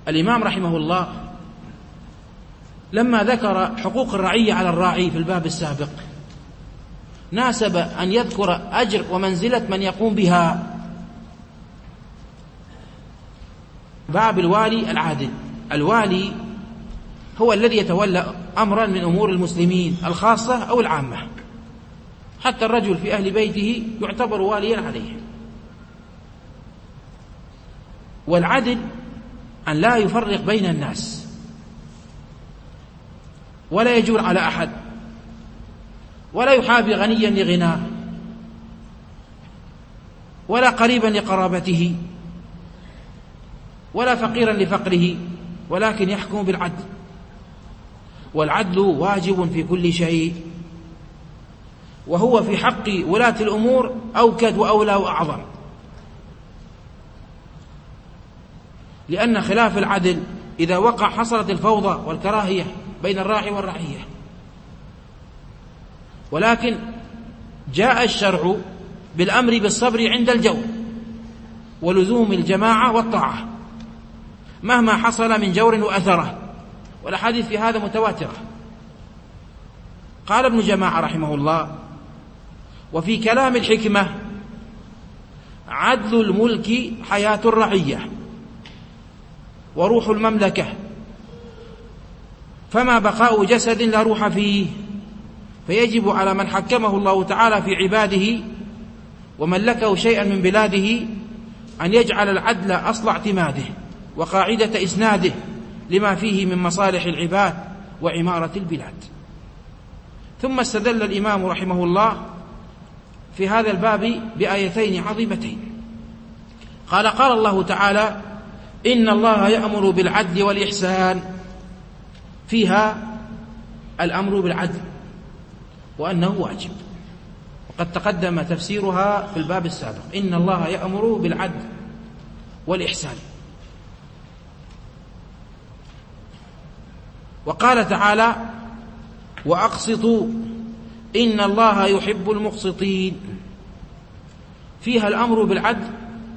الإمام رحمه الله لما ذكر حقوق الرعية على الراعي في الباب السابق ناسب أن يذكر أجر ومنزلة من يقوم بها. باب الوالي العادل. الوالي هو الذي يتولى أمرا من أمور المسلمين الخاصة أو العامة، حتى الرجل في أهل بيته يعتبر واليا عليه. والعدل أن لا يفرق بين الناس ولا يجور على أحد ولا يحابي غنيا لغناه ولا قريبا لقرابته ولا فقيرا لفقره، ولكن يحكم بالعدل. والعدل واجب في كل شيء، وهو في حق ولاة الأمور أوكد وأولى وأعظم، لأن خلاف العدل إذا وقع حصلت الفوضى والكراهية بين الراعي والرعية. ولكن جاء الشرع بالأمر بالصبر عند الجور ولزوم الجماعة والطاعة مهما حصل من جور وأثره، والأحاديث في هذا متواترة. قال ابن جماعة رحمه الله: وفي كلام الحكمة عدل الملك حياة الرعية وروح المملكة، فما بقاء جسد لا روح فيه، فيجب على من حكمه الله تعالى في عباده وملكه شيئا من بلاده أن يجعل العدل أصل اعتماده وقاعدة إسناده لما فيه من مصالح العباد وعمارة البلاد. ثم استدل الإمام رحمه الله في هذا الباب بآيتين عظيمتين. قال الله تعالى: إن الله يأمر بالعدل والإحسان، فيها الأمر بالعدل وأنه واجب، وقد تقدم تفسيرها في الباب السابق. إن الله يأمر بالعدل والإحسان. وقال تعالى: وأقسطوا إن الله يحب المقسطين، فيها الأمر بالعدل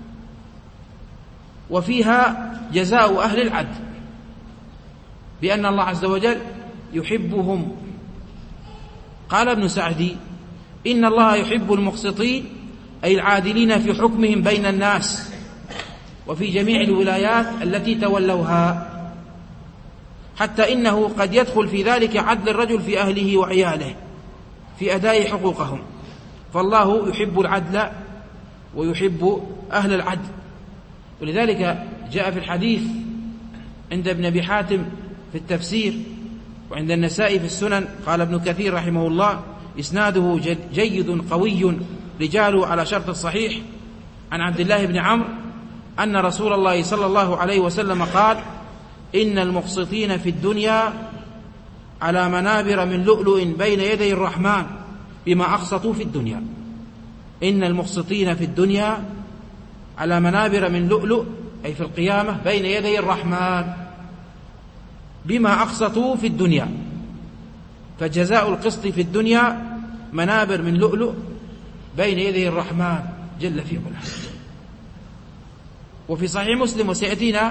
وفيها جزاء أهل العدل، بأن الله عز وجل يحبهم. قال ابن سعدي: إن الله يحب المقسطين أي العادلين في حكمهم بين الناس وفي جميع الولايات التي تولوها، حتى إنه قد يدخل في ذلك عدل الرجل في أهله وعياله في أداء حقوقهم، فالله يحب العدل ويحب أهل العدل. ولذلك جاء في الحديث عند ابن أبي حاتم في التفسير وعند النسائي في السنن، قال ابن كثير رحمه الله: إسناده جيد قوي رجاله على شرط الصحيح، عن عبد الله بن عمرو أن رسول الله صلى الله عليه وسلم قال: إن المقسطين في الدنيا على منابر من لؤلؤ بين يدي الرحمن بما أقسطوا في الدنيا. إن المقسطين في الدنيا على منابر من لؤلؤ أي في القيامة بين يدي الرحمن بما أقسطوا في الدنيا، فجزاء القسط في الدنيا منابر من لؤلؤ بين يدي الرحمن جل في علاه. وفي صحيح مسلم وسيأتينا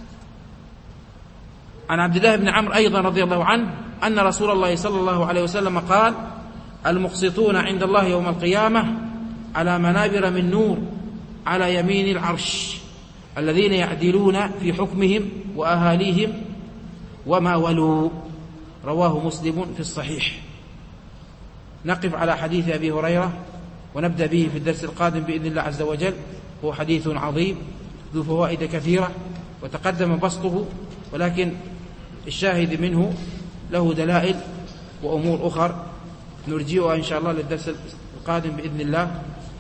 عن عبد الله بن عمرو أيضا رضي الله عنه أن رسول الله صلى الله عليه وسلم قال: المقسطون عند الله يوم القيامة على منابر من نور على يمين العرش، الذين يعدلون في حكمهم وأهاليهم وما ولوا. رواه مسلم في الصحيح. نقف على حديث أبي هريرة ونبدأ به في الدرس القادم بإذن الله عز وجل. هو حديث عظيم ذو فوائد كثيرة وتقدم بسطه، ولكن الشاهد منه له دلائل وأمور أخر نرجئها إن شاء الله للدرس القادم بإذن الله.